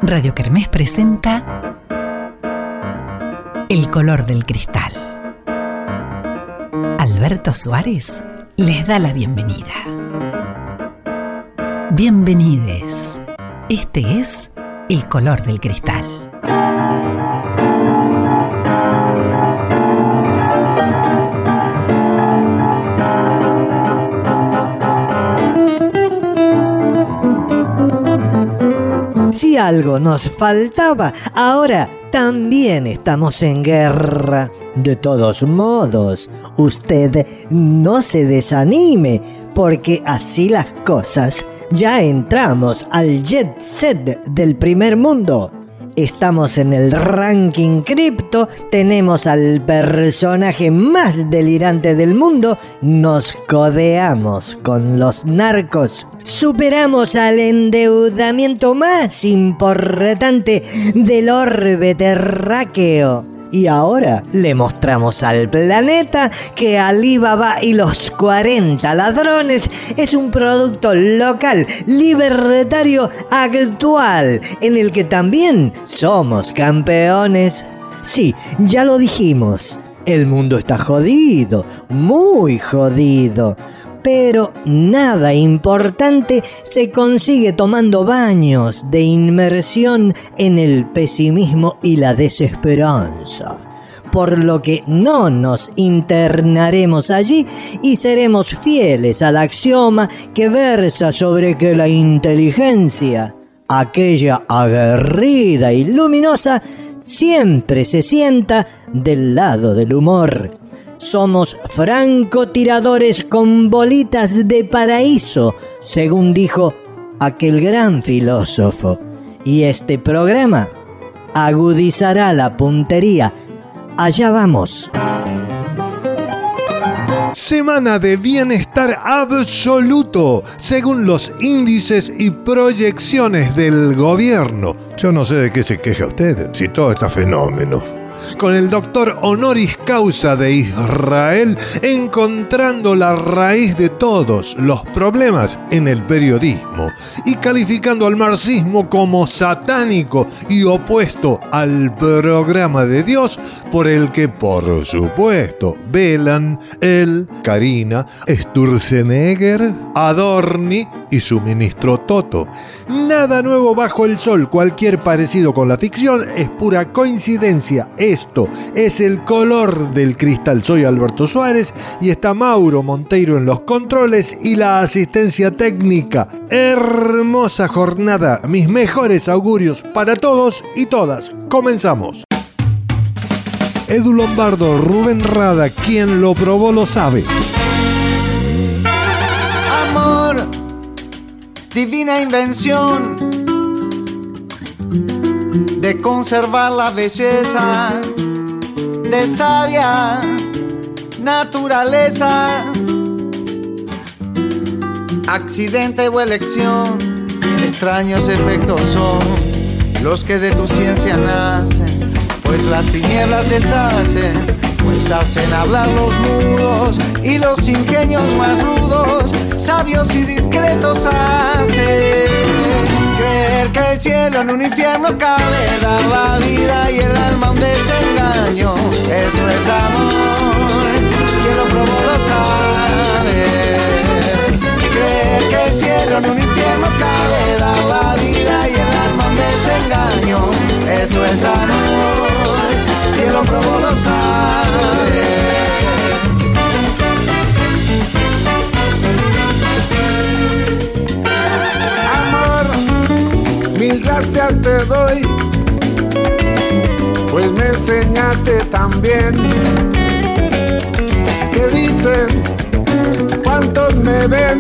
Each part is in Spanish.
Radio Kermés presenta El color del cristal. Alberto Suárez les da la bienvenida. Bienvenides. Este es El color del cristal. Si algo nos faltaba, ahora también estamos en guerra. De todos modos, usted no se desanime, porque así las cosas, ya entramos al jet set del primer mundo. Estamos en el ranking cripto, tenemos al personaje más delirante del mundo, nos codeamos con los narcos, superamos al endeudamiento más importante del orbe terráqueo. Y ahora le mostramos al planeta que Alibaba y los 40 ladrones es un producto local, libertario, actual, en el que también somos campeones. Sí, ya lo dijimos, el mundo está jodido, muy jodido. Pero nada importante se consigue tomando baños de inmersión en el pesimismo y la desesperanza. Por lo que no nos internaremos allí y seremos fieles al axioma que versa sobre que la inteligencia, aquella aguerrida y luminosa, siempre se sienta del lado del humor. Somos francotiradores con bolitas de paraíso, según dijo aquel gran filósofo. Y este programa agudizará la puntería. Allá vamos. Semana de bienestar absoluto, según los índices y proyecciones del gobierno. Yo no sé de qué se queja usted, si todo está fenómeno. Con el doctor honoris causa de Israel, encontrando la raíz de todos los problemas en el periodismo y calificando al marxismo como satánico y opuesto al programa de Dios, por el que, por supuesto, velan él, Karina, Sturzenegger, Adorni y su ministro Toto. Nada nuevo bajo el sol, cualquier parecido con la ficción es pura coincidencia. Esto es El color del cristal. Soy Alberto Suárez y está Mauro Monteiro en los controles y la asistencia técnica. Hermosa jornada, mis mejores augurios para todos y todas. Comenzamos. Edu Lombardo, Rubén Rada, quien lo probó lo sabe. Amor, divina invención de conservar la belleza de sabia naturaleza. Accidente o elección, extraños efectos son los que de tu ciencia nacen, pues las tinieblas deshacen, pues hacen hablar los mudos y los ingenios más rudos, sabios y discretos hacen creer que el cielo en un infierno cabe, dar la vida y el alma un desengaño. Eso es amor, quien lo probó lo sabe. Creer que el cielo en un infierno cabe, dar la vida y el alma un desengaño. Eso es amor, quien lo probó lo sabe. Mil gracias te doy, pues me enseñaste también. ¿Qué dicen? ¿Cuántos me ven?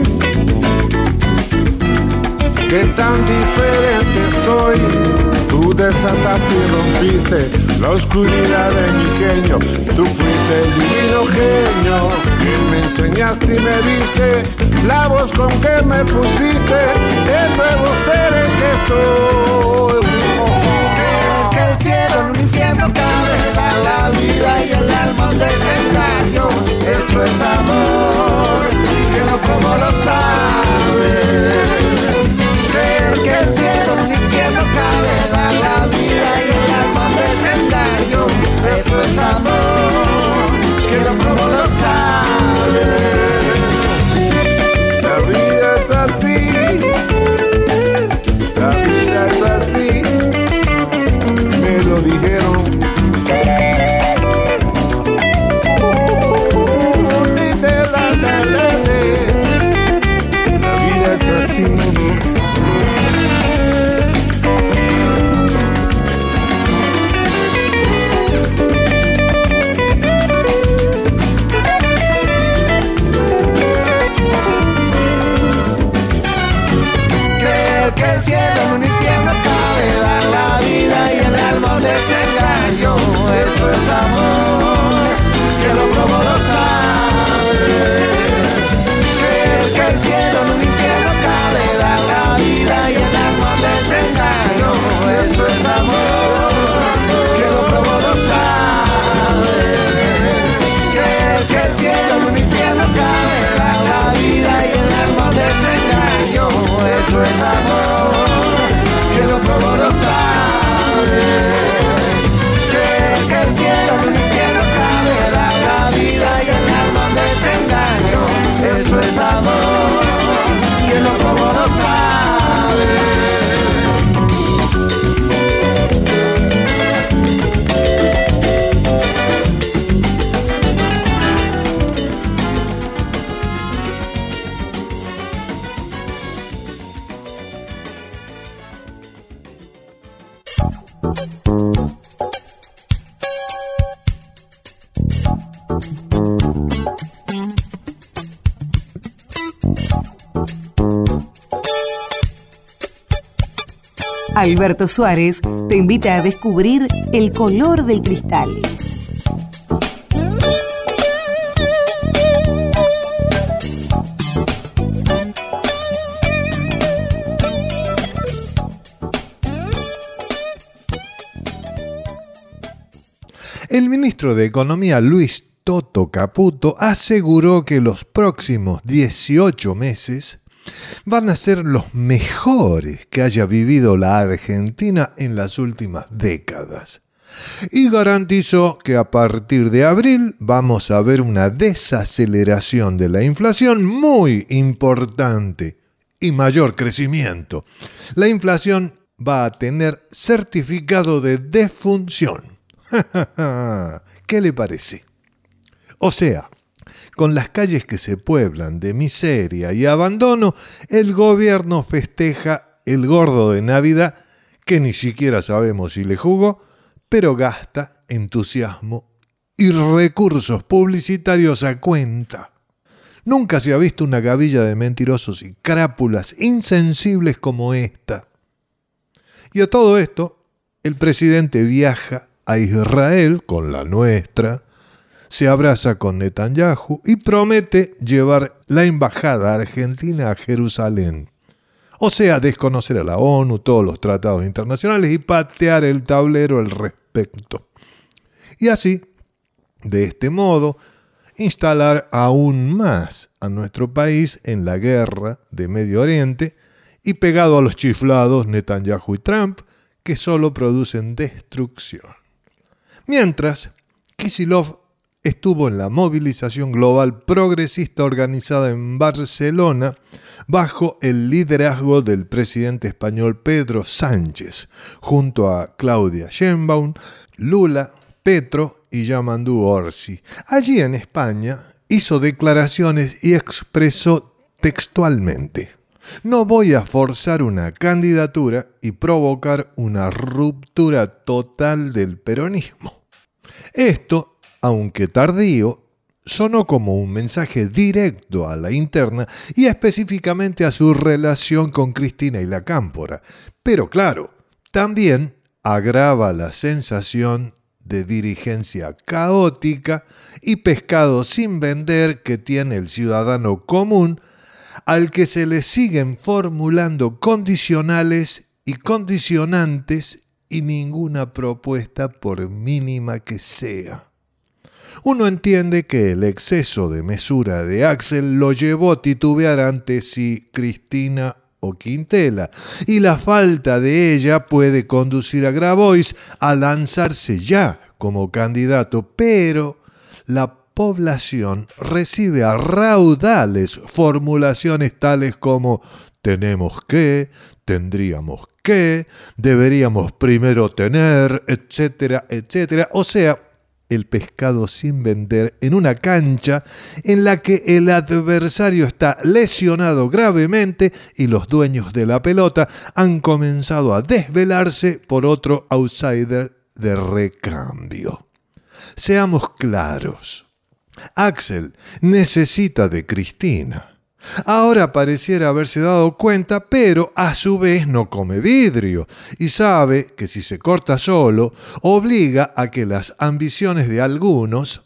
¿Qué tan diferente estoy? Tú desataste y rompiste la oscuridad de mi genio. Tú fuiste el divino genio que me enseñaste y me diste la voz con que me pusiste el nuevo ser en que soy. Que el cielo en un infierno cabe, da la vida y el alma un desengaño. Eso es amor, que lo como lo sabes. Creer que el cielo en un infierno cabe, que el cielo en un infierno cabe, dar la vida y el alma un desengaño. Eso es amor, que lo probó lo sabe. Que el cielo en un infierno cabe, dar la vida y el alma un desengaño. Eso es amor, que lo probó lo sabe. Que el cielo en un infierno cabe, dar la vida y el alma un desengaño. Eso es amor, que lo probó lo sabe. Que el cielo en un infierno cabe, dar la vida y el alma un desengaño. Eso es amor, que lo probó lo sabe. Alberto Suárez te invita a descubrir el color del cristal. El ministro de Economía, Luis Toto Caputo, aseguró que los próximos 18 meses van a ser los mejores que haya vivido la Argentina en las últimas décadas. Y garantizó que a partir de abril vamos a ver una desaceleración de la inflación muy importante y mayor crecimiento. La inflación va a tener certificado de defunción. ¿Qué le parece? O sea, con las calles que se pueblan de miseria y abandono, el gobierno festeja el gordo de Navidad, que ni siquiera sabemos si le jugó, pero gasta entusiasmo y recursos publicitarios a cuenta. Nunca se ha visto una gavilla de mentirosos y crápulas insensibles como esta. Y a todo esto, el presidente viaja a Israel con la nuestra, se abraza con Netanyahu y promete llevar la embajada argentina a Jerusalén. O sea, desconocer a la ONU, todos los tratados internacionales y patear el tablero al respecto. Y así, de este modo, instalar aún más a nuestro país en la guerra de Medio Oriente y pegado a los chiflados Netanyahu y Trump, que solo producen destrucción. Mientras, Kicillof estuvo en la movilización global progresista organizada en Barcelona bajo el liderazgo del presidente español Pedro Sánchez, junto a Claudia Sheinbaum, Lula, Petro y Yamandú Orsi. Allí en España hizo declaraciones y expresó textualmente: "No voy a forzar una candidatura y provocar una ruptura total del peronismo". Esto, aunque tardío, sonó como un mensaje directo a la interna y específicamente a su relación con Cristina y la Cámpora. Pero claro, también agrava la sensación de dirigencia caótica y pescado sin vender que tiene el ciudadano común, al que se le siguen formulando condicionales y condicionantes y ninguna propuesta por mínima que sea. Uno entiende que el exceso de mesura de Axel lo llevó a titubear ante si Cristina o Quintela, y la falta de ella puede conducir a Grabois a lanzarse ya como candidato, pero la población recibe a raudales formulaciones tales como tenemos que, tendríamos que, deberíamos primero tener, etcétera, etcétera. O sea, el pescado sin vender en una cancha en la que el adversario está lesionado gravemente y los dueños de la pelota han comenzado a desvelarse por otro outsider de recambio. Seamos claros, Axel necesita de Cristina. Ahora pareciera haberse dado cuenta, pero a su vez no come vidrio y sabe que si se corta solo, obliga a que las ambiciones de algunos,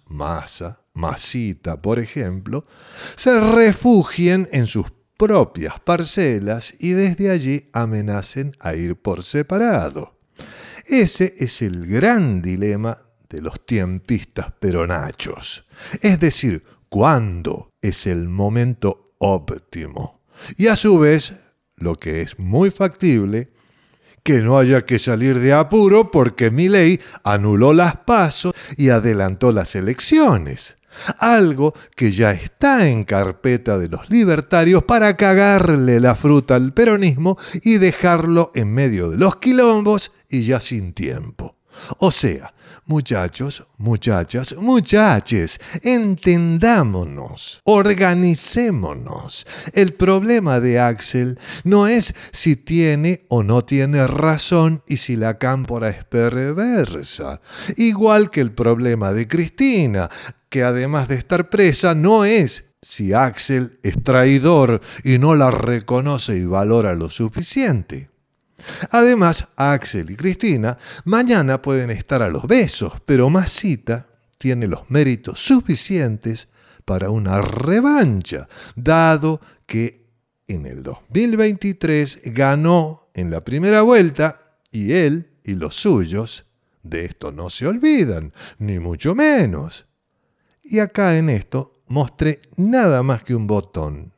Masita por ejemplo, se refugien en sus propias parcelas y desde allí amenacen a ir por separado. Ese es el gran dilema de los tiempistas peronachos. Es decir, ¿cuándo es el momento óptimo? Y a su vez, lo que es muy factible, que no haya que salir de apuro porque Milei anuló las PASO y adelantó las elecciones. Algo que ya está en carpeta de los libertarios para cagarle la fruta al peronismo y dejarlo en medio de los quilombos y ya sin tiempo. O sea, muchachos, muchachas, muchaches, entendámonos, organicémonos. El problema de Axel no es si tiene o no tiene razón y si la cámpora es perversa. Igual que el problema de Cristina, que además de estar presa, no es si Axel es traidor y no la reconoce y valora lo suficiente. Además, Axel y Cristina mañana pueden estar a los besos, pero Masita tiene los méritos suficientes para una revancha, dado que en el 2023 ganó en la primera vuelta y él y los suyos de esto no se olvidan, ni mucho menos. Y acá en esto mostré nada más que un botón.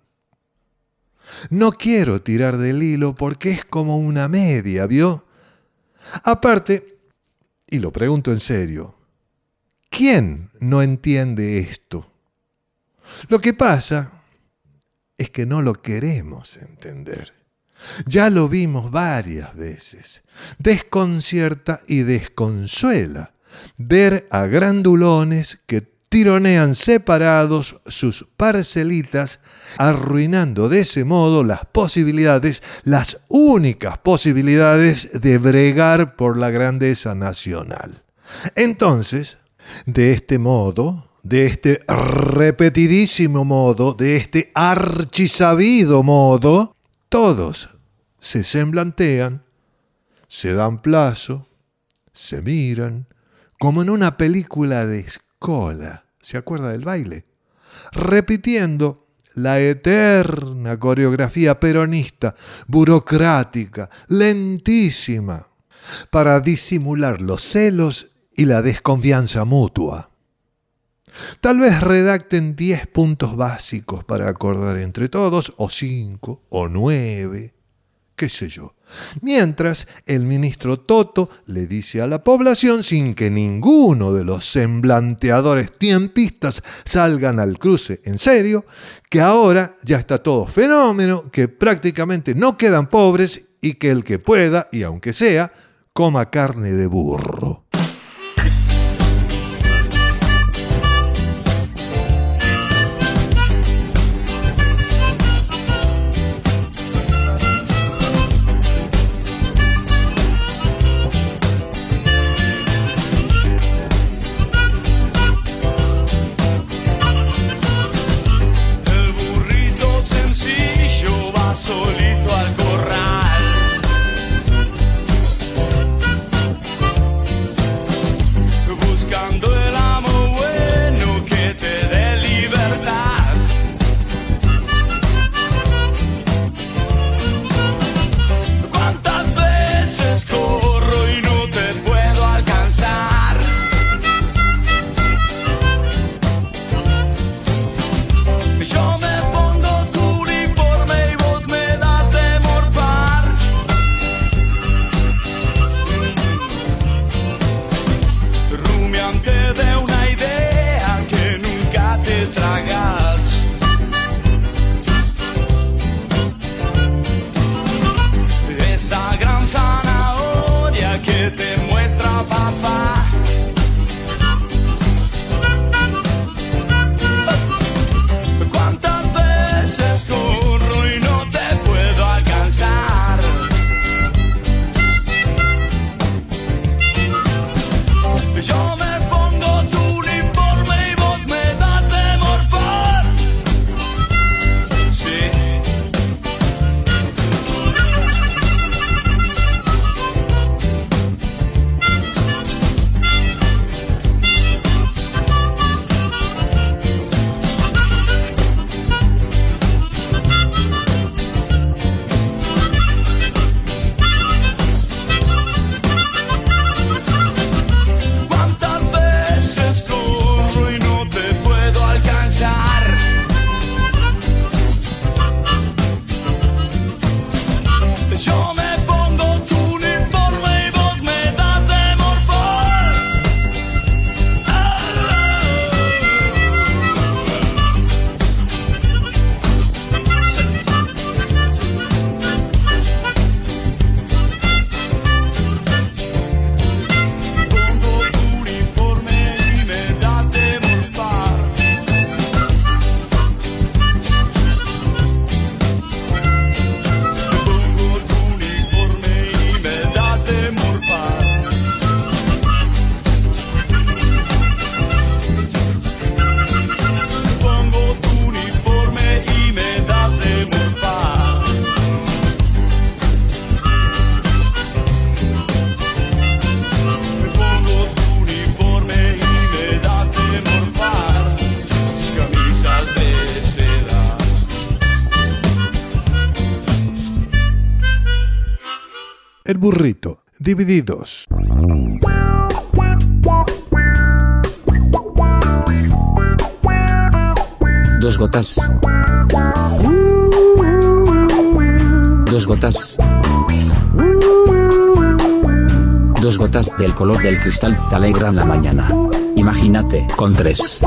No quiero tirar del hilo porque es como una media, ¿vio? Aparte, y lo pregunto en serio, ¿quién no entiende esto? Lo que pasa es que no lo queremos entender. Ya lo vimos varias veces. Desconcierta y desconsuela ver a grandulones que tironean separados sus parcelitas, arruinando de ese modo las posibilidades, las únicas posibilidades de bregar por la grandeza nacional. Entonces, de este modo, de este repetidísimo modo, de este archisabido modo, todos se semblantean, se dan plazo, se miran, como en una película de Cola, ¿se acuerda del baile? Repitiendo la eterna coreografía peronista, burocrática, lentísima, para disimular los celos y la desconfianza mutua. Tal vez redacten 10 puntos básicos para acordar entre todos, o 5, o 9, qué sé yo. Mientras el ministro Toto le dice a la población, sin que ninguno de los semblanteadores tiempistas salgan al cruce en serio, que ahora ya está todo fenómeno, que prácticamente no quedan pobres y que el que pueda, y aunque sea, coma carne de burro. Solito al corral. El burrito, divididos. Dos gotas. Dos gotas. Dos gotas del color del cristal te alegran la mañana. Imagínate con 3.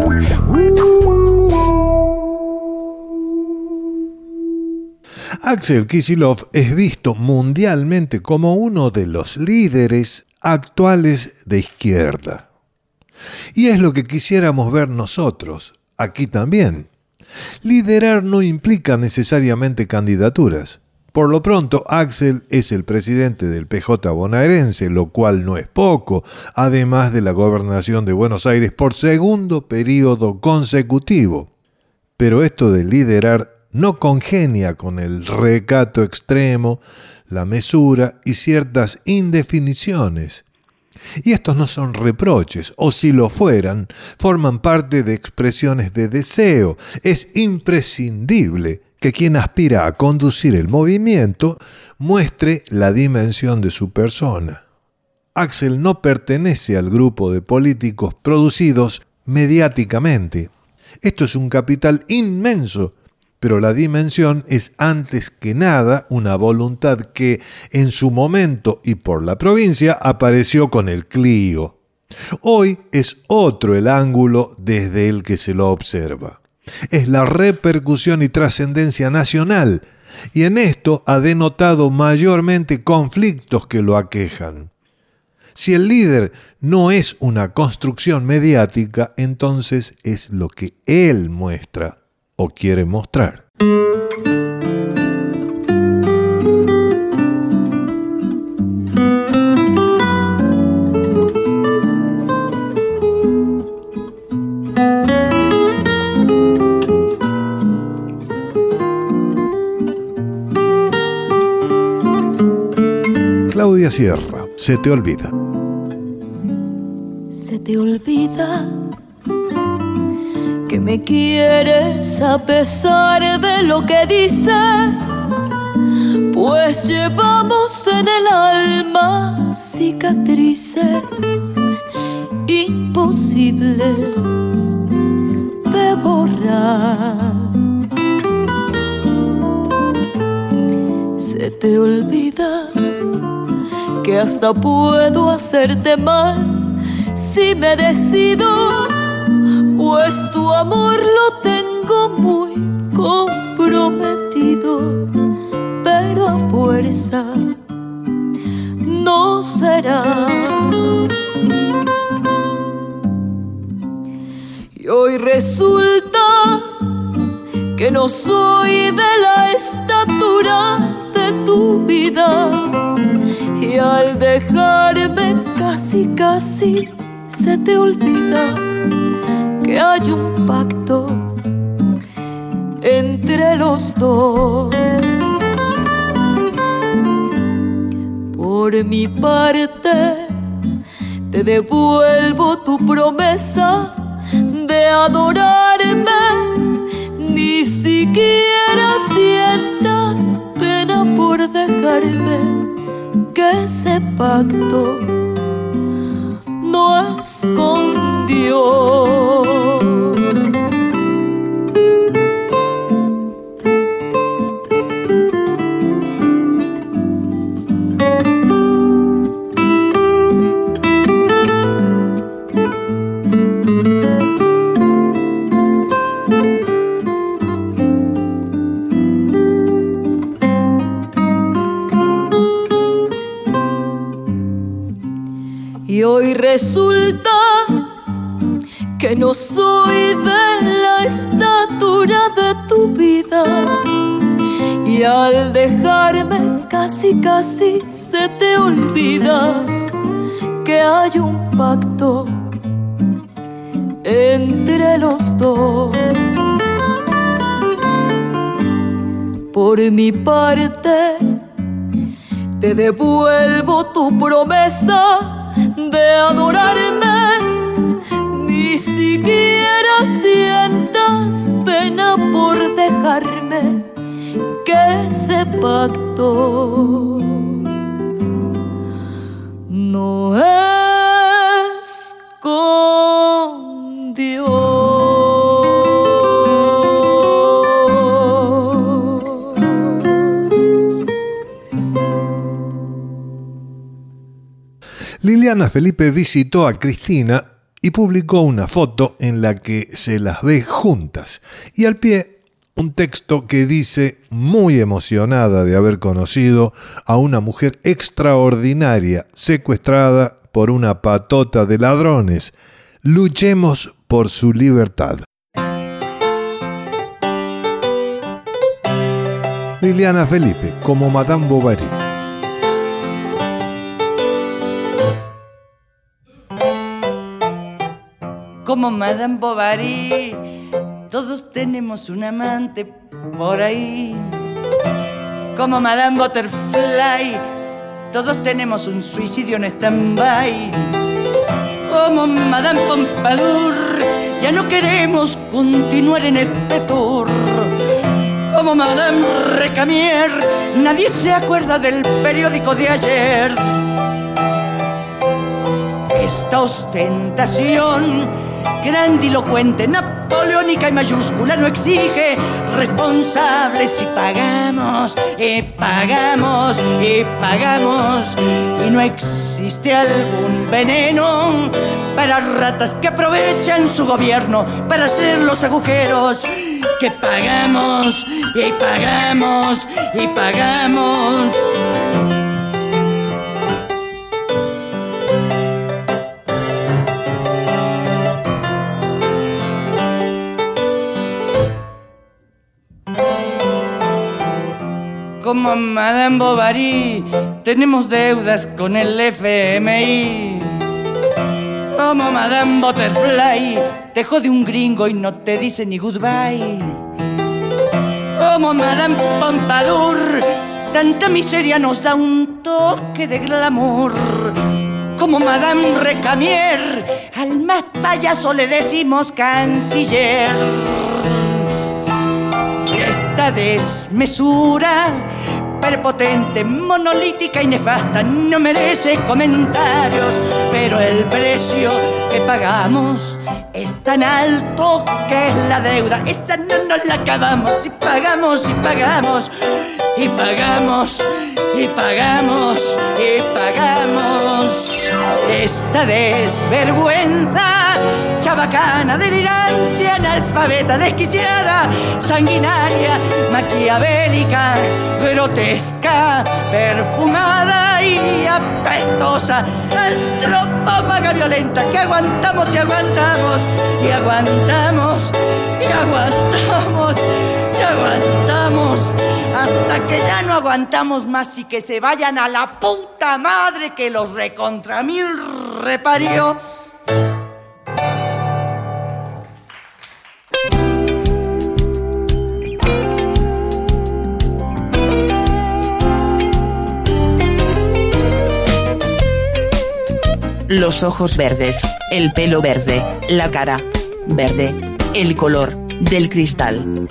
Axel Kicillof es visto mundialmente como uno de los líderes actuales de izquierda. Y es lo que quisiéramos ver nosotros, aquí también. Liderar no implica necesariamente candidaturas. Por lo pronto, Axel es el presidente del PJ bonaerense, lo cual no es poco, además de la gobernación de Buenos Aires por segundo periodo consecutivo. Pero esto de liderar no congenia con el recato extremo, la mesura y ciertas indefiniciones. Y estos no son reproches, o si lo fueran, forman parte de expresiones de deseo. Es imprescindible que quien aspira a conducir el movimiento muestre la dimensión de su persona. Axel no pertenece al grupo de políticos producidos mediáticamente. Esto es un capital inmenso, pero la dimensión es antes que nada una voluntad que en su momento y por la provincia apareció con el Clio. Hoy es otro el ángulo desde el que se lo observa. Es la repercusión y trascendencia nacional, y en esto ha denotado mayormente conflictos que lo aquejan. Si el líder no es una construcción mediática, entonces es lo que él muestra o quiere mostrar. Claudia Sierra, Se te olvida. Se te olvida que me quieres a pesar de lo que dices, pues llevamos en el alma cicatrices imposibles de borrar. Se te olvida que hasta puedo hacerte mal si me decido, pues tu amor lo tengo muy comprometido, pero a fuerza no será. Y hoy resulta que no soy de la estatura de tu vida, y al dejarme casi casi se te olvida que hay un pacto entre los dos. Por mi parte te devuelvo tu promesa de adorarme, ni siquiera sientas pena por dejarme, que ese pacto no es con Dios. Y hoy resulta que no soy de la estatura de tu vida, y al dejarme casi casi se te olvida que hay un pacto entre los dos. Por mi parte te devuelvo tu promesa de adorarme, ni siquiera sientas pena por dejarme, que ese pacto Liliana Felipe visitó a Cristina y publicó una foto en la que se las ve juntas y al pie un texto que dice, muy emocionada de haber conocido a una mujer extraordinaria secuestrada por una patota de ladrones. Luchemos por su libertad. Liliana Felipe, como Madame Bovary. Como Madame Bovary, todos tenemos un amante por ahí. Como Madame Butterfly, todos tenemos un suicidio en stand-by. Como Madame Pompadour, ya no queremos continuar en este tour. Como Madame Recamier, nadie se acuerda del periódico de ayer. Esta ostentación grandilocuente, napoleónica y mayúscula no exige responsables y pagamos, y pagamos, y pagamos. Y no existe algún veneno para ratas que aprovechan su gobierno para hacer los agujeros que pagamos, y pagamos, y pagamos. Como Madame Bovary, tenemos deudas con el FMI. Como Madame Butterfly, te jode un gringo y no te dice ni goodbye. Como Madame Pompadour, tanta miseria nos da un toque de glamour. Como Madame Recamier, al más payaso le decimos canciller. Esta desmesura prepotente, monolítica y nefasta no merece comentarios, pero el precio que pagamos es tan alto que es la deuda. Esta no nos la acabamos y pagamos, y pagamos, y pagamos, y pagamos, y pagamos. Esta desvergüenza chabacana, delirante, analfabeta, desquiciada, sanguinaria, maquiavélica, grotesca, perfumada y apestosa, antropófaga violenta, que aguantamos y aguantamos, y aguantamos, y aguantamos, y aguantamos, hasta que ya no aguantamos más y que se vayan a la puta madre que los recontra mil reparió. Los ojos verdes, el pelo verde, la cara verde, el color del cristal.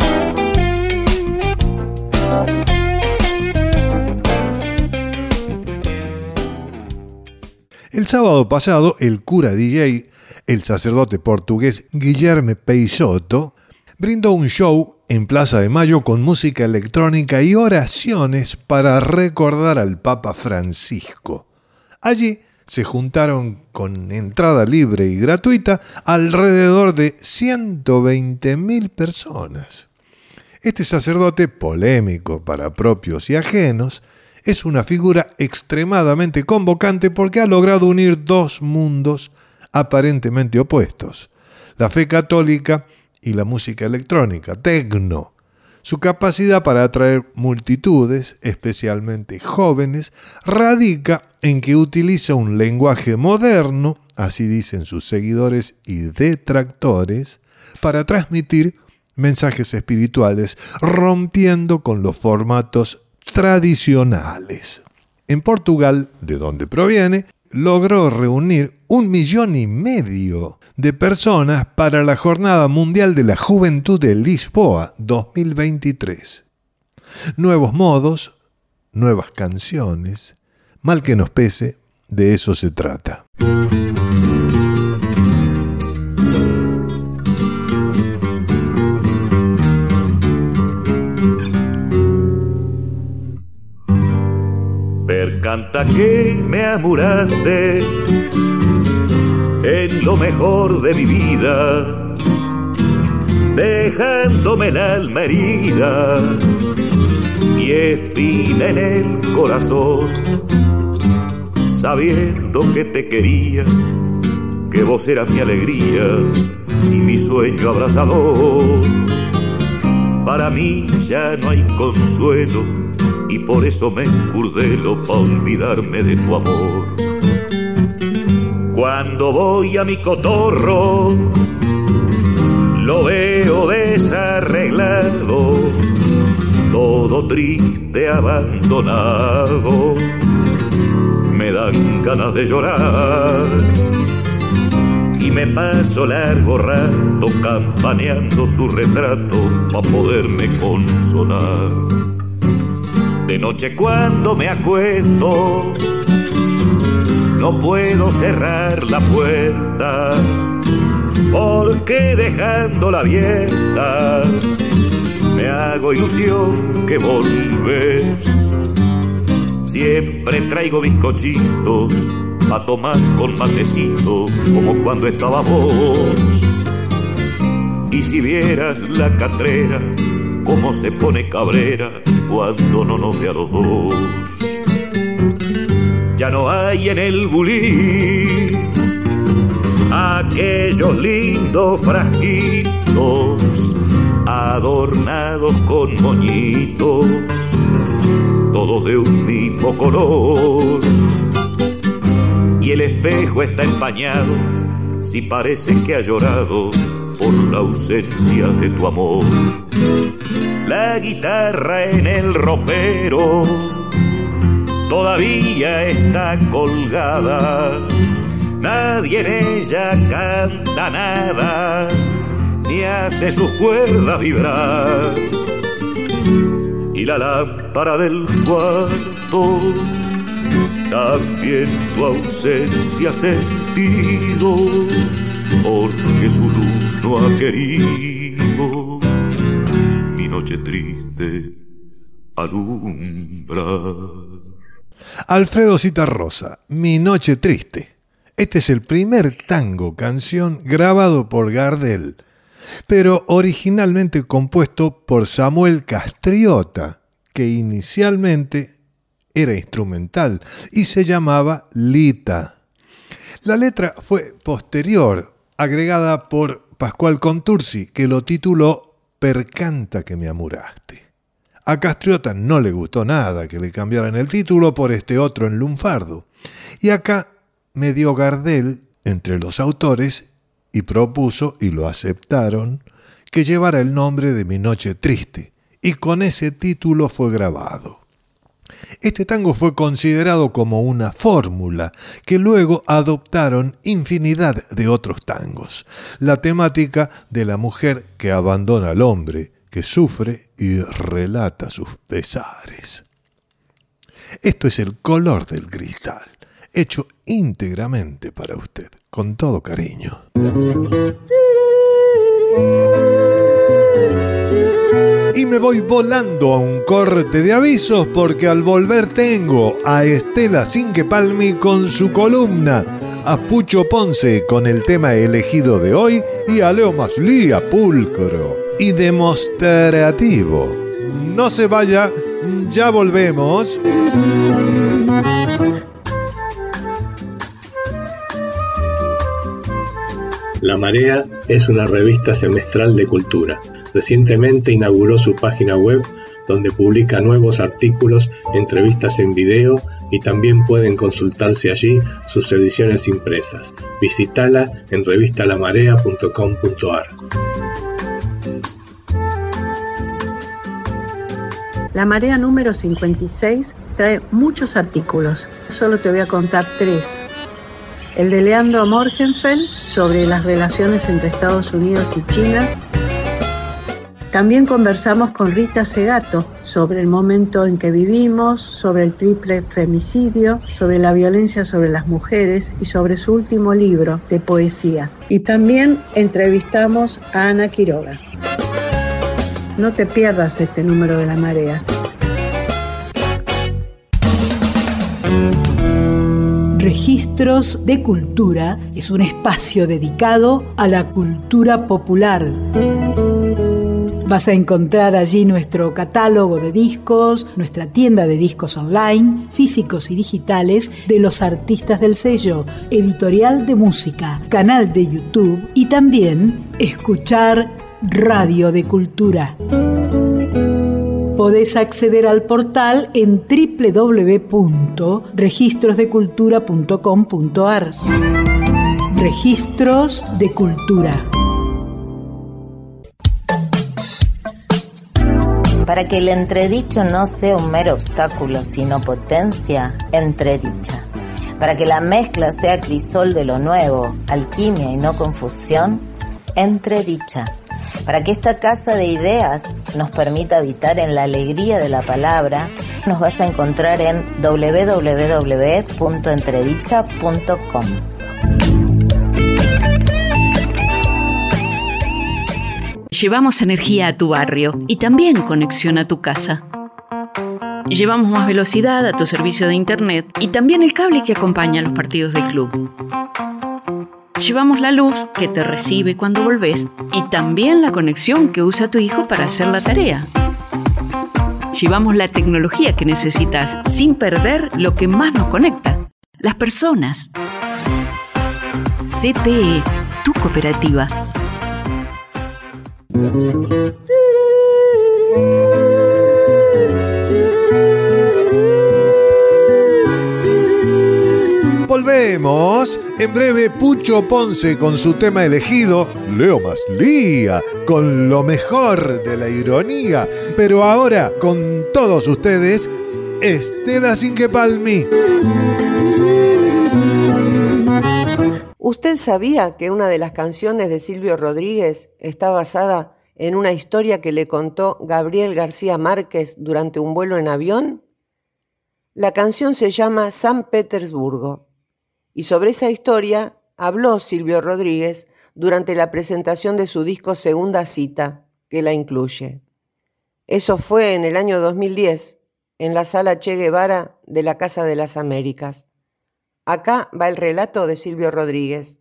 El sábado pasado, el cura DJ, el sacerdote portugués Guilherme Peixoto, brindó un show en Plaza de Mayo con música electrónica y oraciones para recordar al Papa Francisco. Allí se juntaron con entrada libre y gratuita alrededor de 120.000 personas. Este sacerdote, polémico para propios y ajenos, es una figura extremadamente convocante porque ha logrado unir dos mundos aparentemente opuestos: la fe católica y la música electrónica, techno. Su capacidad para atraer multitudes, especialmente jóvenes, radica en que utiliza un lenguaje moderno, así dicen sus seguidores y detractores, para transmitir mensajes espirituales, rompiendo con los formatos tradicionales. En Portugal, de donde proviene, logró reunir 1,5 millones de personas para la Jornada Mundial de la Juventud de Lisboa 2023. Nuevos modos, nuevas canciones, mal que nos pese, de eso se trata. encanta que me amuraste en lo mejor de mi vida, dejándome el alma herida y espina en el corazón, sabiendo que te quería, que vos eras mi alegría y mi sueño abrazador. Para mí ya no hay consuelo y por eso me encurdelo pa' olvidarme de tu amor. Cuando voy a mi cotorro lo veo desarreglado, todo triste, abandonado. Me dan ganas de llorar y me paso largo rato campaneando tu retrato pa' poderme consolar. De noche cuando me acuesto no puedo cerrar la puerta, porque dejándola abierta me hago ilusión que volvés. Siempre traigo bizcochitos a tomar con matecito, como cuando estaba vos. Y si vieras la catrera, cómo se pone cabrera cuando no nos ve a los dos. Ya no hay en el bulín aquellos lindos frasquitos adornados con moñitos, todos de un mismo color. Y el espejo está empañado, si parece que ha llorado por la ausencia de tu amor. La guitarra en el ropero todavía está colgada, nadie en ella canta nada, ni hace sus cuerdas vibrar. Y la lámpara del cuarto también tu ausencia ha sentido, porque su luz no ha querido mi noche triste alumbrar. Alfredo Zitarrosa, Mi Noche Triste. Este es el primer tango canción grabado por Gardel, pero originalmente compuesto por Samuel Castriota, que inicialmente era instrumental y se llamaba Lita. La letra fue posterior, agregada por Pascual Contursi, que lo tituló Percanta que me amuraste. A Castriota no le gustó nada que le cambiaran el título por este otro en lunfardo, y acá medió Gardel entre los autores y propuso, y lo aceptaron, que llevara el nombre de Mi Noche Triste, y con ese título fue grabado. Este tango fue considerado como una fórmula que luego adoptaron infinidad de otros tangos. La temática de la mujer que abandona al hombre, que sufre y relata sus pesares. Esto es El Color del Cristal, hecho íntegramente para usted, con todo cariño. Y me voy volando a un corte de avisos porque al volver tengo a Estela Cinquepalmi con su columna, a Pucho Ponce con el tema elegido de hoy y a Leo Maslía pulcro y demostrativo. No se vaya, ya volvemos. La Marea es una revista semestral de cultura. Recientemente inauguró su página web donde publica nuevos artículos, entrevistas en video y también pueden consultarse allí sus ediciones impresas. Visítala en revistalamarea.com.ar. La Marea número 56 trae muchos artículos. Solo te voy a contar 3. El de Leandro Morgenfeld sobre las relaciones entre Estados Unidos y China. También conversamos con Rita Segato sobre el momento en que vivimos, sobre el triple femicidio, sobre la violencia sobre las mujeres y sobre su último libro de poesía. Y también entrevistamos a Ana Quiroga. No te pierdas este número de La Marea. Registros de Cultura es un espacio dedicado a la cultura popular. Vas a encontrar allí nuestro catálogo de discos, nuestra tienda de discos online, físicos y digitales de los artistas del sello, editorial de música, canal de YouTube y también escuchar Radio de Cultura. Podés acceder al portal en www.registrosdecultura.com.ar. Registros de Cultura. Para que el entredicho no sea un mero obstáculo, sino potencia, entredicha. Para que la mezcla sea crisol de lo nuevo, alquimia y no confusión, entredicha. Para que esta casa de ideas nos permita habitar en la alegría de la palabra, nos vas a encontrar en www.entredicha.com. Llevamos energía a tu barrio y también conexión a tu casa. Llevamos más velocidad a tu servicio de internet y también el cable que acompaña a los partidos del club. Llevamos la luz que te recibe cuando volvés y también la conexión que usa tu hijo para hacer la tarea. Llevamos la tecnología que necesitas sin perder lo que más nos conecta, las personas. CPE, tu cooperativa. Volvemos. En breve Pucho Ponce con su tema elegido, Leo Maslía, con lo mejor de la ironía. Pero ahora, con todos ustedes, Estela Cinquepalmi. ¿Usted sabía que una de las canciones de Silvio Rodríguez está basada en una historia que le contó Gabriel García Márquez durante un vuelo en avión? La canción se llama San Petersburgo. Y sobre esa historia habló Silvio Rodríguez durante la presentación de su disco Segunda Cita, que la incluye. Eso fue en el año 2010, en la Sala Che Guevara de la Casa de las Américas. Acá va el relato de Silvio Rodríguez.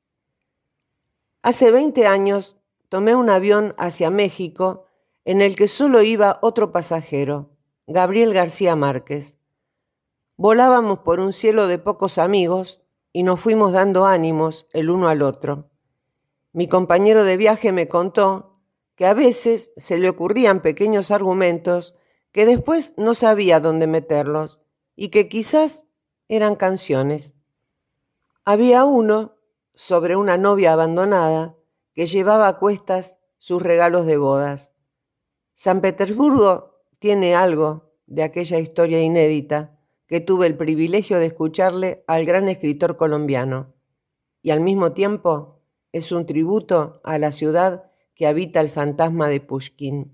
Hace 20 años tomé un avión hacia México en el que solo iba otro pasajero, Gabriel García Márquez. Volábamos por un cielo de pocos amigos y nos fuimos dando ánimos el uno al otro. Mi compañero de viaje me contó que a veces se le ocurrían pequeños argumentos que después no sabía dónde meterlos y que quizás eran canciones. Había uno sobre una novia abandonada que llevaba a cuestas sus regalos de bodas. San Petersburgo tiene algo de aquella historia inédita que tuve el privilegio de escucharle al gran escritor colombiano, y al mismo tiempo es un tributo a la ciudad que habita el fantasma de Pushkin.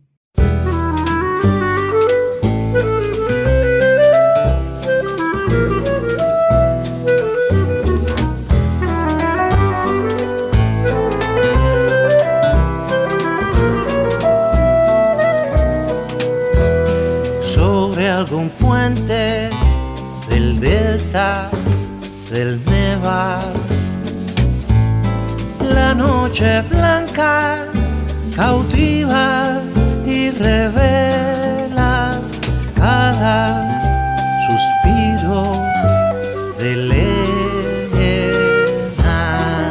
Sobre algún puente del delta del Nevar, la noche blanca cautiva y revela cada suspiro de Elena.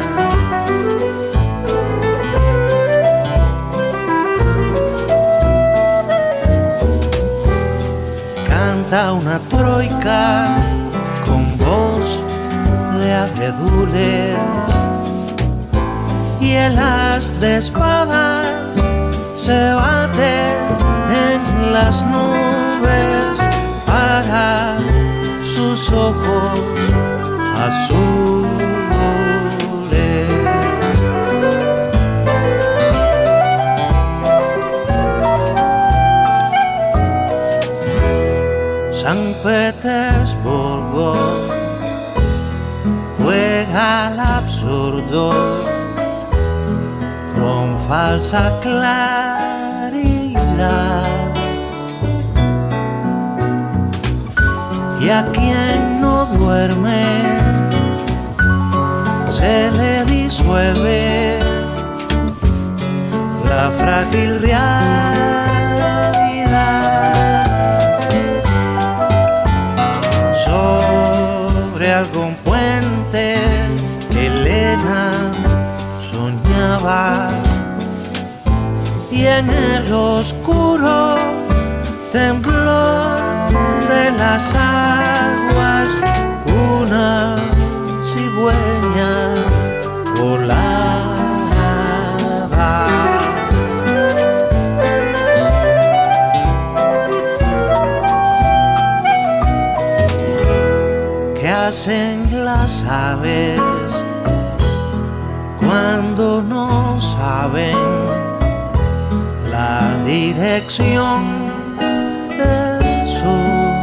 Canta una troika con voz de abedules y el as de espadas se bate en las nubes para sus ojos azules. San Petersburgo juega al absurdo con falsa claridad, y a quien no duerme se le disuelve la frágil realidad. Sobre algún puente Elena soñaba, y en el oscuro temblor de las aguas una cigüeña volaba. ¿Qué hacen las aves cuando no saben la dirección del sur?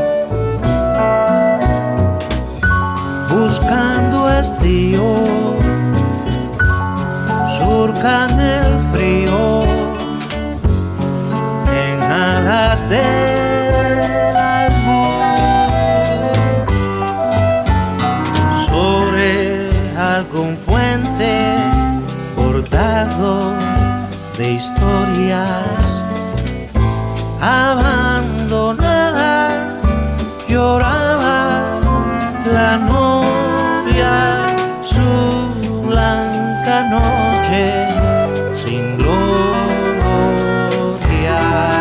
Buscando estío, surcan el frío en alas del albur. Sobre algún puente bordado de historias, abandonada lloraba la novia su blanca noche sin gloria.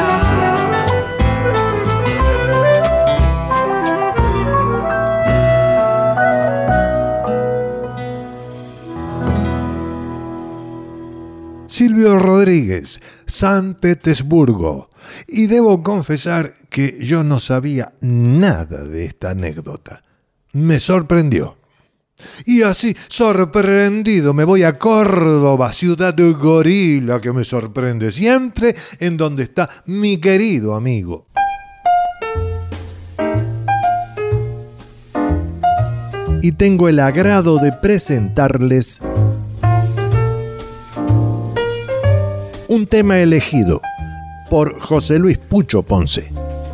Silvio Rodríguez, San Petersburgo. Y debo confesar que yo no sabía nada de esta anécdota. Me sorprendió. Y así, sorprendido, me voy a Córdoba, ciudad de gorila, que me sorprende siempre, en donde está mi querido amigo. Y tengo el agrado de presentarles un tema elegido por José Luis Pucho Ponce.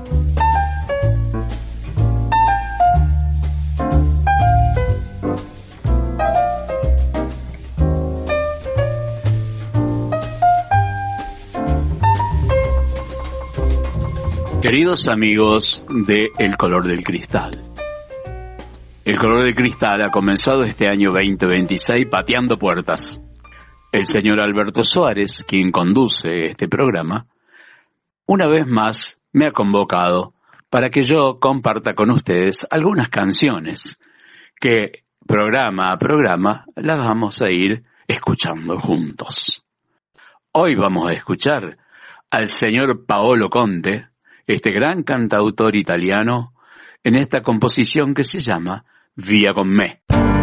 Queridos amigos de El Color del Cristal, El Color del Cristal ha comenzado este año 2026 pateando puertas. El señor Alberto Suárez, quien conduce este programa, una vez más me ha convocado para que yo comparta con ustedes algunas canciones que programa a programa las vamos a ir escuchando juntos. Hoy vamos a escuchar al señor Paolo Conte, este gran cantautor italiano, en esta composición que se llama Via con me.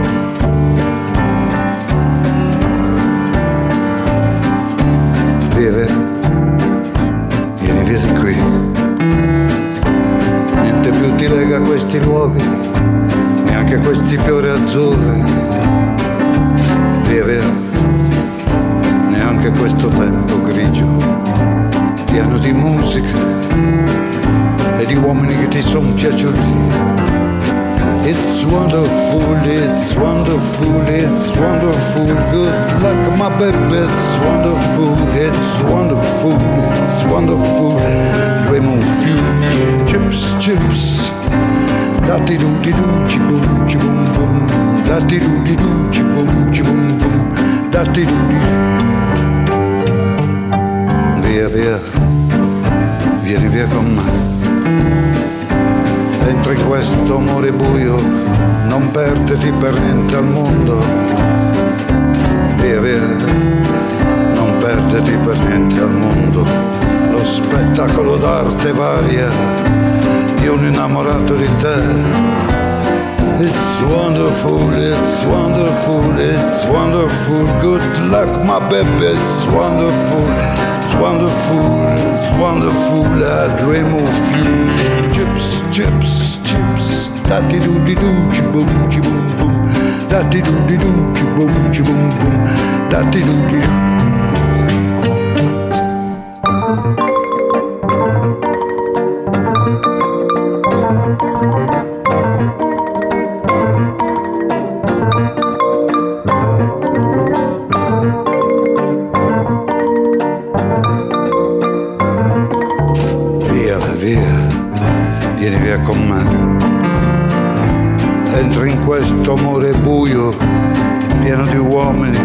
Vieni via di qui, niente più ti lega a questi luoghi, neanche questi fiori azzurri. Via, neanche questo tempo grigio, pieno di musica e di uomini che ti son piaciuti. It's wonderful, it's wonderful, it's wonderful. Good luck, my baby, it's wonderful, it's wonderful, it's wonderful. Dream of you, chips, chips. Da-di-do-di-do, chi-boom, chi-boom, boom. Da-di-do-di-do, chi-boom, chi-boom, boom. Da-di-do-di. Via, via, vieni via con me. Dentro in questo amore buio, non perderti per niente al mondo. Via, via, non perderti per niente al mondo. Lo spettacolo d'arte varia di un innamorato di te. It's wonderful, it's wonderful, it's wonderful. Good luck, my baby, it's wonderful. It's wonderful, it's wonderful, I dream of you. Chips, chips, chips. Da-di-do-di-do, chi-boom, chi-boom, boom. Da-di-do-di-do, chi-boom, chi-boom, boom. Da-di-do-di-do. via con me. Entri in questo amore buio, pieno di uomini.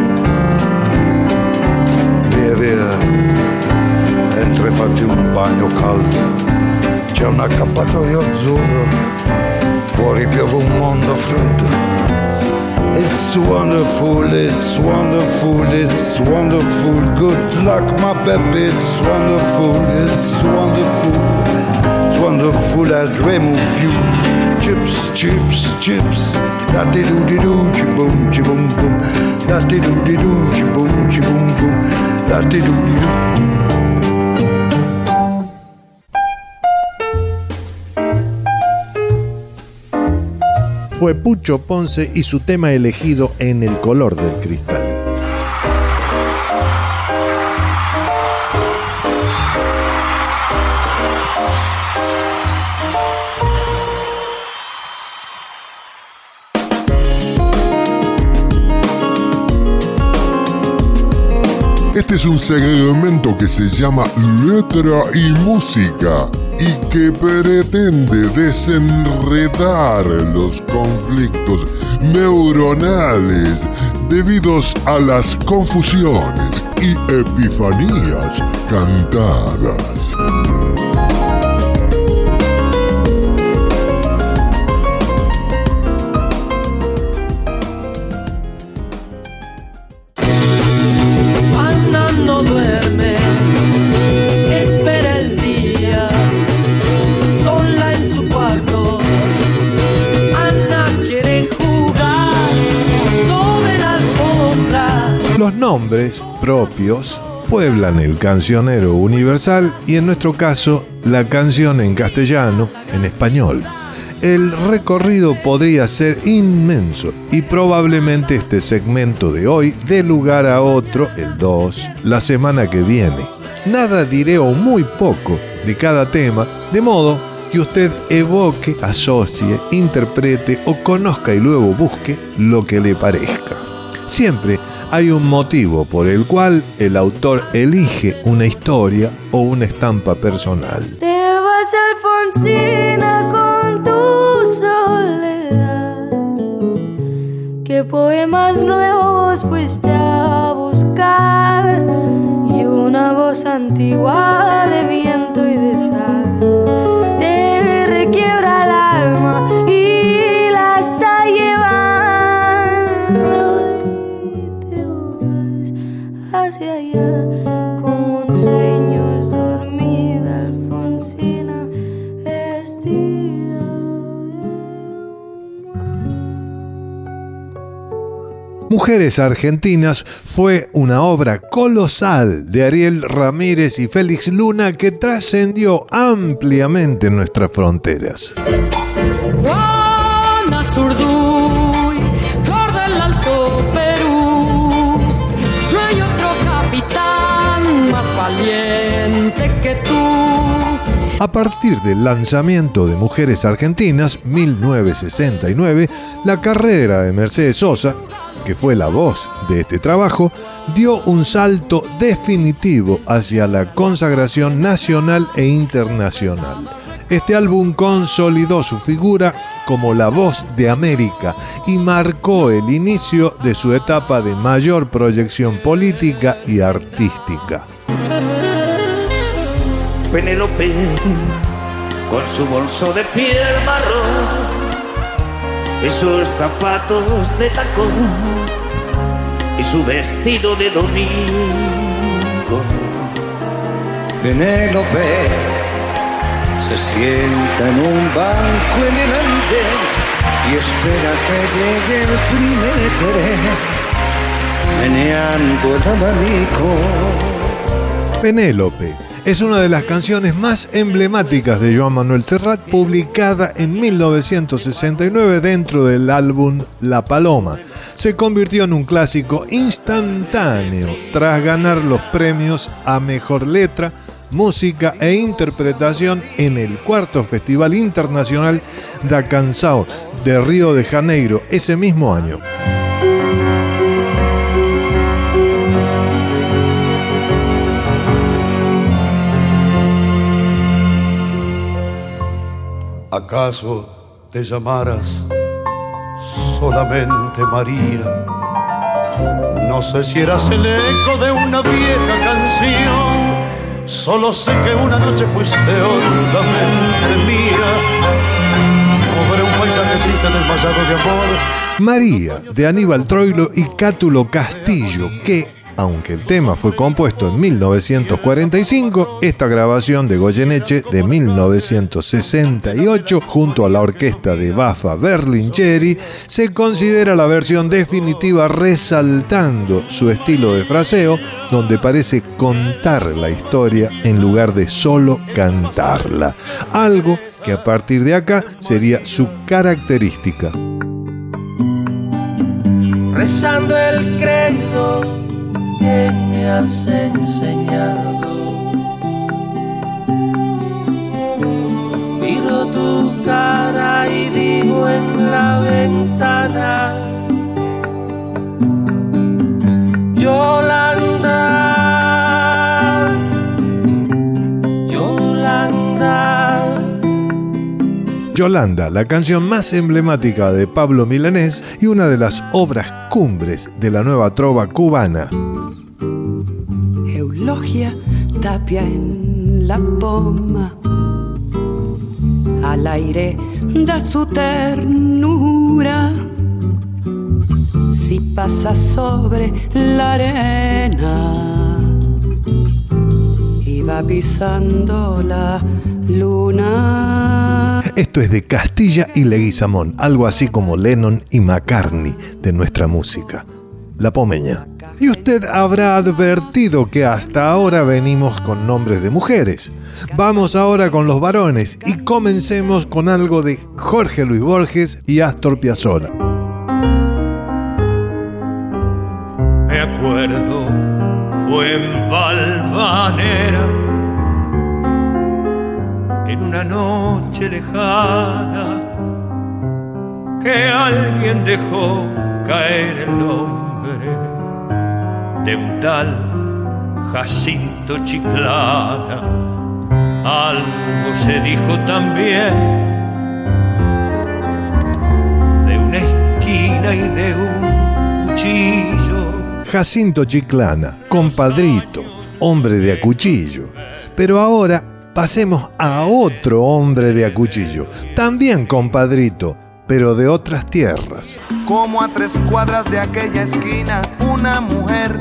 Via via, entri e fatti un bagno caldo. C'è un accappatoio azzurro, fuori piove un mondo freddo. It's wonderful, it's wonderful, it's wonderful. Good luck, my baby, it's wonderful, it's wonderful. It's wonderful, I dream of you. Chips, chips, chips. Da-di-doo-di-doo, chi-boom, chi-boom, boom. Da-di-doo-di-doo, chi-boom, chi-boom, boom. Da-di-doo-di-doo. Fue Pucho Ponce y su tema elegido en El color del cristal. Este es un segmento que se llama Letra y Música y que pretende desenredar los conflictos neuronales debidos a las confusiones y epifanías cantadas. Los nombres propios pueblan el cancionero universal y en nuestro caso la canción en castellano, en español. El recorrido podría ser inmenso y probablemente este segmento de hoy dé lugar a otro, el 2, la semana que viene. Nada diré o muy poco de cada tema, de modo que usted evoque, asocie, interprete o conozca y luego busque lo que le parezca. Siempre hay un motivo por el cual el autor elige una historia o una estampa personal. Te vas, Alfonsina, con tu soledad. ¿Qué poemas nuevos fuiste a buscar? Y una voz antigua de viento y de sal te requiebra el alma y la está llevando. Hacia allá, como un sueño es dormida Alfonsina vestida de... Mujeres Argentinas fue una obra colosal de Ariel Ramírez y Félix Luna que trascendió ampliamente nuestras fronteras. Juana Zurduy, flor del Alto Perú, no hay otro capitán más valiente que tú. A partir del lanzamiento de Mujeres Argentinas, 1969, la carrera de Mercedes Sosa, que fue la voz de este trabajo, dio un salto definitivo hacia la consagración nacional e internacional. Este álbum consolidó su figura como la voz de América y marcó el inicio de su etapa de mayor proyección política y artística. Penélope, con su bolso de piel marrón y sus zapatos de tacón y su vestido de domingo. Penélope se sienta en un banco elegante y espera que llegue el primer tren, meneando el abanico. Penélope es una de las canciones más emblemáticas de Joan Manuel Serrat, publicada en 1969 dentro del álbum La Paloma. Se convirtió en un clásico instantáneo tras ganar los premios a Mejor Letra, Música e Interpretación en el 4º Festival Internacional da Canção de Río de Janeiro ese mismo año. ¿Acaso te llamaras solamente María? No sé si eras el eco de una vieja canción, solo sé que una noche fuiste hondamente mía. Sobre un paisaje triste desmayado de amor. María, de Aníbal Troilo y Cátulo Castillo, que, aunque el tema fue compuesto en 1945, esta grabación de Goyeneche de 1968, junto a la orquesta de Baffa Berlingeri, se considera la versión definitiva, resaltando su estilo de fraseo, donde parece contar la historia en lugar de solo cantarla. Algo que a partir de acá sería su característica. Rezando el credo que me has enseñado, miro tu cara y digo en la ventana: Yolanda, Yolanda. Yolanda, la canción más emblemática de Pablo Milanés y una de las obras cumbres de la nueva trova cubana. Eulogia Tapia en la poma, al aire da su ternura. Si pasa sobre la arena y va pisando la luna. Esto es de Castilla y Leguizamón, algo así como Lennon y McCartney de nuestra música. La Pomeña. Y usted habrá advertido que hasta ahora venimos con nombres de mujeres. Vamos ahora con los varones y comencemos con algo de Jorge Luis Borges y Astor Piazzolla. Me acuerdo, fue en Valvanera, en una noche lejana, que alguien dejó caer el nombre de un tal Jacinto Chiclana. Algo se dijo también de una esquina y de un cuchillo. Jacinto Chiclana, compadrito, hombre de a cuchillo. Pero ahora pasemos a otro hombre de a cuchillo, también compadrito, pero de otras tierras. Como a 3 cuadras de aquella esquina, una mujer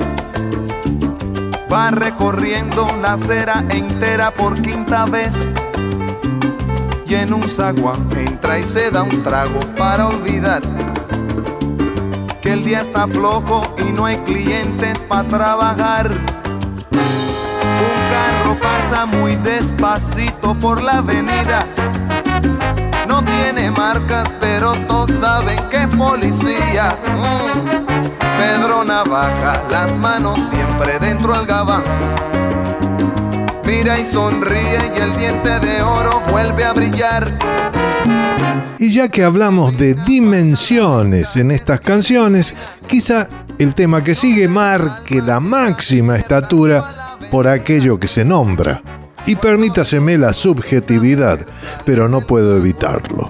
va recorriendo la acera entera por 5ª vez, y en un zaguán entra y se da un trago para olvidar que el día está flojo y no hay clientes para trabajar. Un carro pasa muy despacito por la avenida, no tiene marcas pero todos saben que es policía. Pedro Navaja, las manos siempre dentro del gabán, mira y sonríe y el diente de oro vuelve a brillar. Y ya que hablamos de dimensiones en estas canciones, quizá el tema que sigue marque la máxima estatura por aquello que se nombra. Y permítaseme la subjetividad, pero no puedo evitarlo.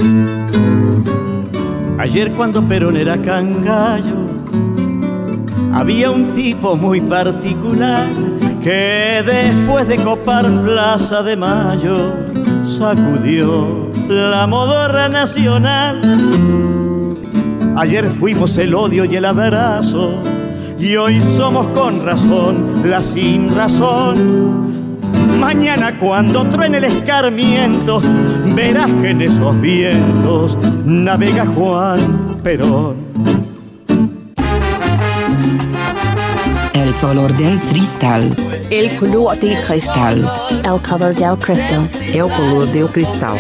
Ayer cuando Perón era cangallo, había un tipo muy particular que después de copar Plaza de Mayo sacudió la modorra nacional. Ayer fuimos el odio y el abrazo, y hoy somos con razón la sin razón. Mañana cuando truene el escarmiento, verás que en esos vientos navega Juan Perón. El color del cristal. El color del cristal. El color del cristal. El color del cristal.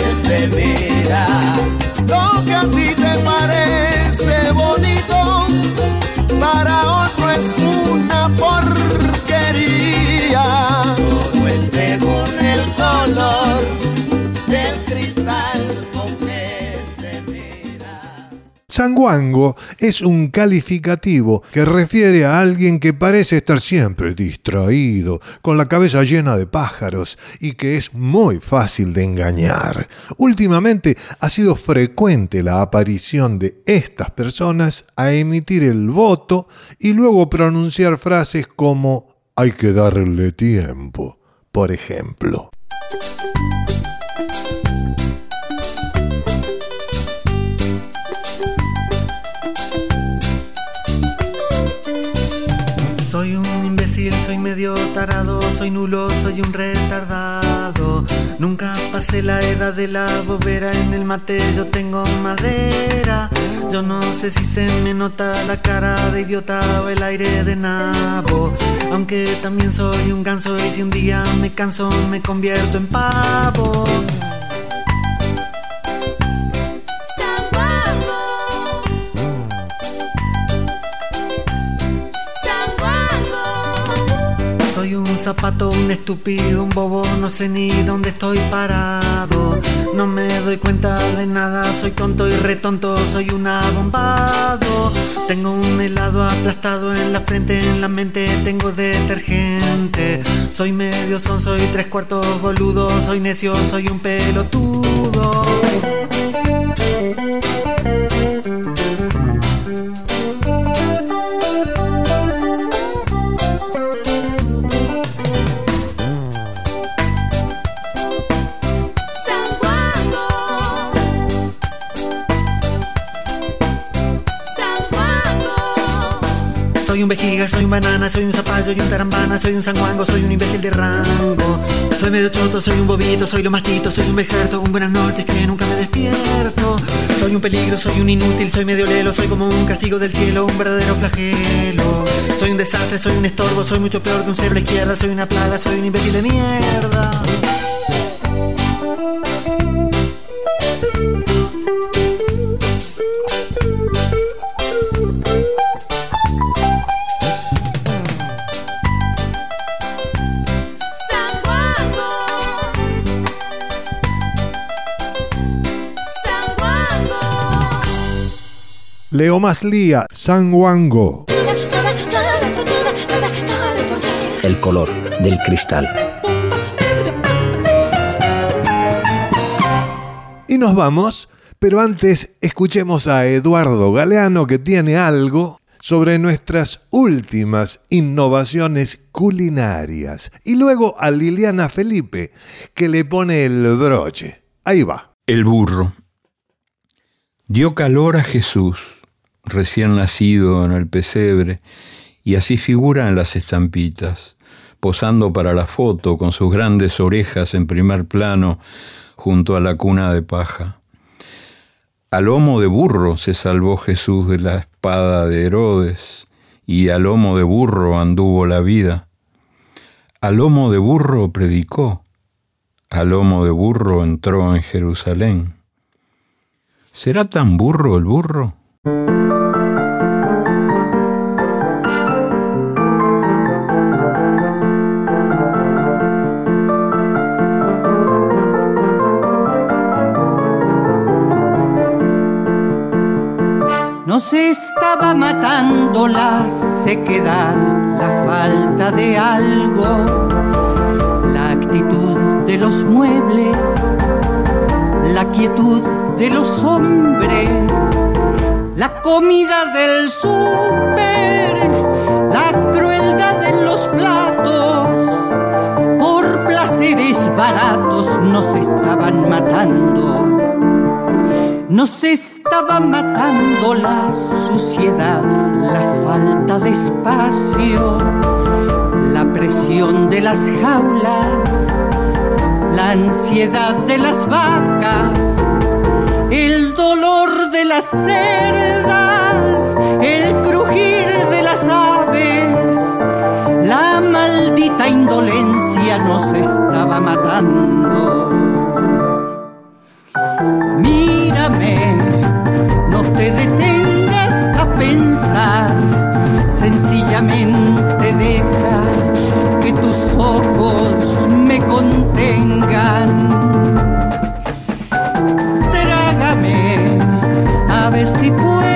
Lo que a ti te parece bonito, para otro es una porquería. Todo es según el color del cristal con que se mira. Sanguango es un calificativo que refiere a alguien que parece estar siempre distraído, con la cabeza llena de pájaros y que es muy fácil de engañar. Últimamente ha sido frecuente la aparición de estas personas a emitir el voto y luego pronunciar frases como «hay que darle tiempo», por ejemplo. Soy un imbécil, soy medio tarado, soy nulo, soy un retardado. Nunca pasé la edad de la bobera, en el mate yo tengo madera. Yo no sé si se me nota la cara de idiota o el aire de nabo. Aunque también soy un ganso y si un día me canso me convierto en pavo. Soy un zapato, un estúpido, un bobo, no sé ni dónde estoy parado. No me doy cuenta de nada, soy tonto y retonto, soy un abombado. Tengo un helado aplastado en la frente, en la mente tengo detergente. Soy medio son, soy 3/4 boludo, soy necio, soy un pelotudo. Soy un vejiga, soy un banana, soy un zapallo y un tarambana, soy un sanguango, soy un imbécil de rango. Soy medio choto, soy un bobito, soy lo mastito, soy un vejerto, un buenas noches que nunca me despierto. Soy un peligro, soy un inútil, soy medio lelo, soy como un castigo del cielo, un verdadero flagelo. Soy un desastre, soy un estorbo, soy mucho peor que un cero a la izquierda, soy una plaga, soy un imbécil de mierda. Leo Maslía, Sanguango. El color del cristal. Y nos vamos, pero antes escuchemos a Eduardo Galeano, que tiene algo sobre nuestras últimas innovaciones culinarias. Y luego a Liliana Felipe, que le pone el broche. Ahí va. El burro. Dio calor a Jesús, recién nacido en el pesebre, y así figura en las estampitas, posando para la foto con sus grandes orejas en primer plano junto a la cuna de paja. A lomo de burro se salvó Jesús de la espada de Herodes, y a lomo de burro anduvo la vida. A lomo de burro predicó, a lomo de burro entró en Jerusalén. ¿Será tan burro el burro? Nos estaba matando la sequedad, la falta de algo, la actitud de los muebles, la quietud de los hombres, la comida del súper, la crueldad de los platos. Por placeres baratos nos estaban matando. Nos estaba matando la suciedad, la falta de espacio, la presión de las jaulas, la ansiedad de las vacas, el dolor de las cerdas, el crujir de las aves, la maldita indolencia nos estaba matando. Mírame, no te detengas a pensar, sencillamente deja que tus ojos me contengan. Trágame, a ver si puedo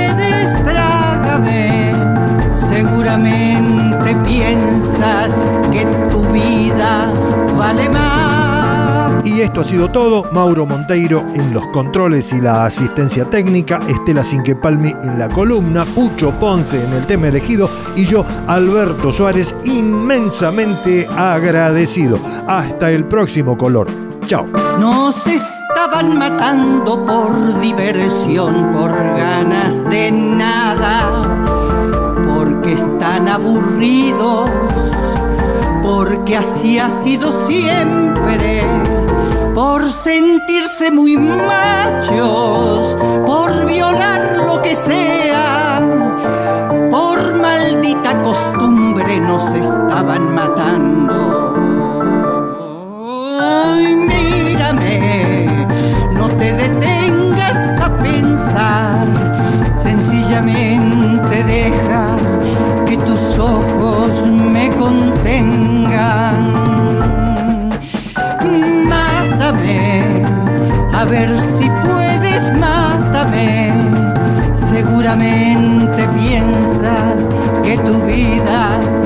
seguramente piensas que tu vida vale más. Y esto ha sido todo. Mauro Monteiro en los controles y la asistencia técnica, Estela Cinquepalmi en la columna, Pucho Ponce en el tema elegido y yo, Alberto Suárez, inmensamente agradecido. Hasta el próximo color. Chao. Nos estaban matando por diversión, por ganas de nada, porque están aburridos, porque así ha sido siempre, por sentirse muy machos, por violar lo que sea, por maldita costumbre nos estaban matando. Ay, mírame, no te detengas a pensar, sencillamente deja que tus ojos me contengan. Mátame, a ver si puedes, mátame. Seguramente piensas que tu vida